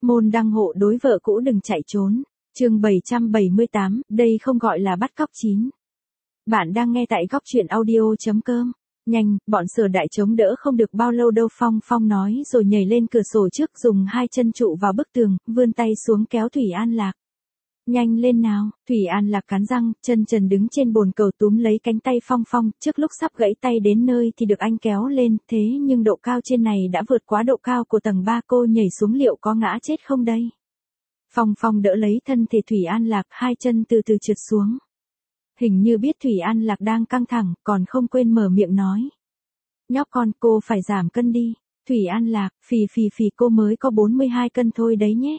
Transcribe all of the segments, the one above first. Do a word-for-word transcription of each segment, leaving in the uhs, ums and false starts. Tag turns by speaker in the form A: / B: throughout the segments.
A: Môn đăng hộ đối vợ cũ đừng chạy trốn. Chương bảy trăm bảy mươi tám, đây không gọi là bắt cóc chín. Bạn đang nghe tại góc truyện audio chấm com. Nhanh, bọn Sở Đại chống đỡ không được bao lâu đâu, Phong Phong nói rồi nhảy lên cửa sổ trước, dùng hai chân trụ vào bức tường, vươn tay xuống kéo Thủy An Lạc. Nhanh lên nào, Thủy An Lạc cắn răng, chân trần đứng trên bồn cầu túm lấy cánh tay Phong Phong, trước lúc sắp gãy tay đến nơi thì được anh kéo lên, thế nhưng độ cao trên này đã vượt quá độ cao của tầng ba, cô nhảy xuống liệu có ngã chết không đây? Phong Phong đỡ lấy thân thể Thủy An Lạc, hai chân từ từ trượt xuống. Hình như biết Thủy An Lạc đang căng thẳng, còn không quên mở miệng nói. Nhóc con, cô phải giảm cân đi. Thủy An Lạc, phì phì phì, cô mới có bốn mươi hai cân thôi đấy nhé.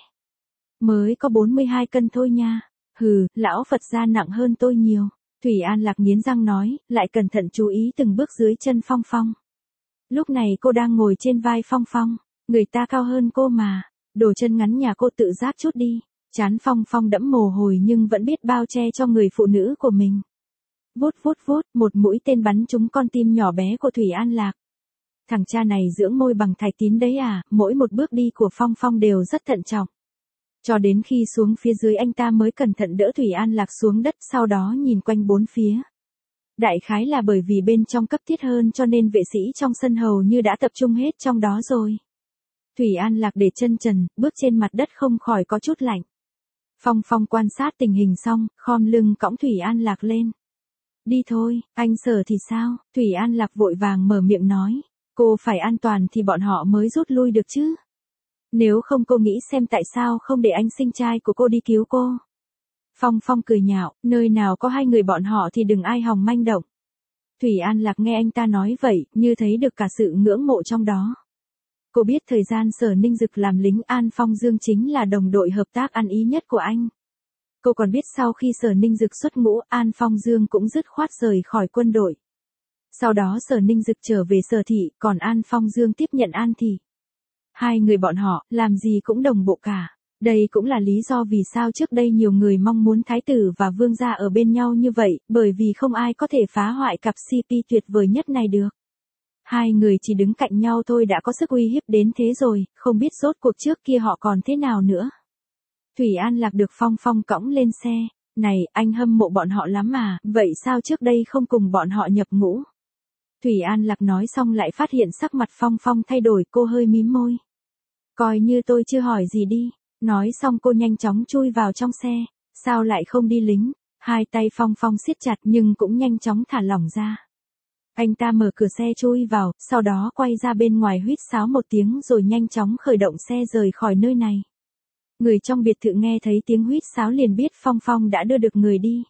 A: Mới có bốn mươi hai cân thôi nha. Hừ, lão Phật gia nặng hơn tôi nhiều. Thủy An Lạc nghiến răng nói, lại cẩn thận chú ý từng bước dưới chân Phong Phong. Lúc này cô đang ngồi trên vai Phong Phong, người ta cao hơn cô mà. Đồ chân ngắn nhà cô tự giác chút đi. Chán Phong Phong đẫm mồ hôi nhưng vẫn biết bao che cho người phụ nữ của mình. Vút vút vút, một mũi tên bắn trúng con tim nhỏ bé của Thủy An Lạc. Thằng cha này dưỡng môi bằng thạch tín đấy à, mỗi một bước đi của Phong Phong đều rất thận trọng. Cho đến khi xuống phía dưới anh ta mới cẩn thận đỡ Thủy An Lạc xuống đất, sau đó nhìn quanh bốn phía. Đại khái là bởi vì bên trong cấp thiết hơn cho nên vệ sĩ trong sân hầu như đã tập trung hết trong đó rồi. Thủy An Lạc để chân trần, bước trên mặt đất không khỏi có chút lạnh. Phong Phong quan sát tình hình xong, khom lưng cõng Thủy An Lạc lên. Đi thôi, anh Sở thì sao? Thủy An Lạc vội vàng mở miệng nói. Cô phải an toàn thì bọn họ mới rút lui được chứ. Nếu không cô nghĩ xem tại sao không để anh sinh trai của cô đi cứu cô. Phong Phong cười nhạo, nơi nào có hai người bọn họ thì đừng ai hòng manh động. Thủy An Lạc nghe anh ta nói vậy, như thấy được cả sự ngưỡng mộ trong đó. Cô biết thời gian Sở Ninh Dực làm lính, An Phong Dương chính là đồng đội hợp tác ăn ý nhất của anh. Cô còn biết sau khi Sở Ninh Dực xuất ngũ, An Phong Dương cũng dứt khoát rời khỏi quân đội. Sau đó Sở Ninh Dực trở về Sở Thị, còn An Phong Dương tiếp nhận An Thị. Hai người bọn họ, làm gì cũng đồng bộ cả. Đây cũng là lý do vì sao trước đây nhiều người mong muốn Thái tử và Vương gia ở bên nhau như vậy, bởi vì không ai có thể phá hoại cặp xê pê tuyệt vời nhất này được. Hai người chỉ đứng cạnh nhau thôi đã có sức uy hiếp đến thế rồi, không biết rốt cuộc trước kia họ còn thế nào nữa. Thủy An Lạc được Phong Phong cõng lên xe. Này, anh hâm mộ bọn họ lắm mà, vậy sao trước đây không cùng bọn họ nhập ngũ? Thủy An Lạc nói xong lại phát hiện sắc mặt Phong Phong thay đổi, cô hơi mím môi. Coi như tôi chưa hỏi gì đi. Nói xong cô nhanh chóng chui vào trong xe. Sao lại không đi lính? Hai tay Phong Phong siết chặt nhưng cũng nhanh chóng thả lỏng ra. Anh ta mở cửa xe chui vào, sau đó quay ra bên ngoài huýt sáo một tiếng rồi nhanh chóng khởi động xe rời khỏi nơi này. Người trong biệt thự nghe thấy tiếng huýt sáo liền biết Phong Phong đã đưa được người đi.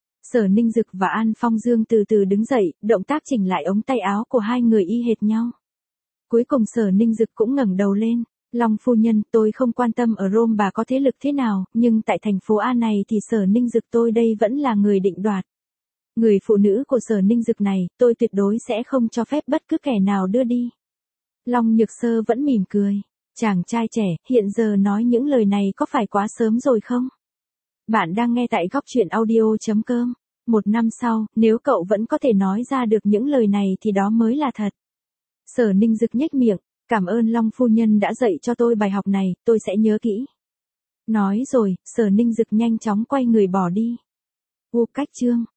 A: Sở Ninh Dực và An Phong Dương từ từ đứng dậy, động tác chỉnh lại ống tay áo của hai người y hệt nhau. Cuối cùng Sở Ninh Dực cũng ngẩng đầu lên. Long phu nhân, tôi không quan tâm ở Rome bà có thế lực thế nào, nhưng tại thành phố A này thì Sở Ninh Dực tôi đây vẫn là người định đoạt. Người phụ nữ của Sở Ninh Dực này, tôi tuyệt đối sẽ không cho phép bất cứ kẻ nào đưa đi. Long Nhược Sơ vẫn mỉm cười. Chàng trai trẻ, hiện giờ nói những lời này có phải quá sớm rồi không? Bạn đang nghe tại góc truyện audio chấm com. Một năm sau, nếu cậu vẫn có thể nói ra được những lời này thì đó mới là thật. Sở Ninh Dực nhếch miệng. Cảm ơn Long phu nhân đã dạy cho tôi bài học này, tôi sẽ nhớ kỹ. Nói rồi, Sở Ninh Dực nhanh chóng quay người bỏ đi. U cách chương.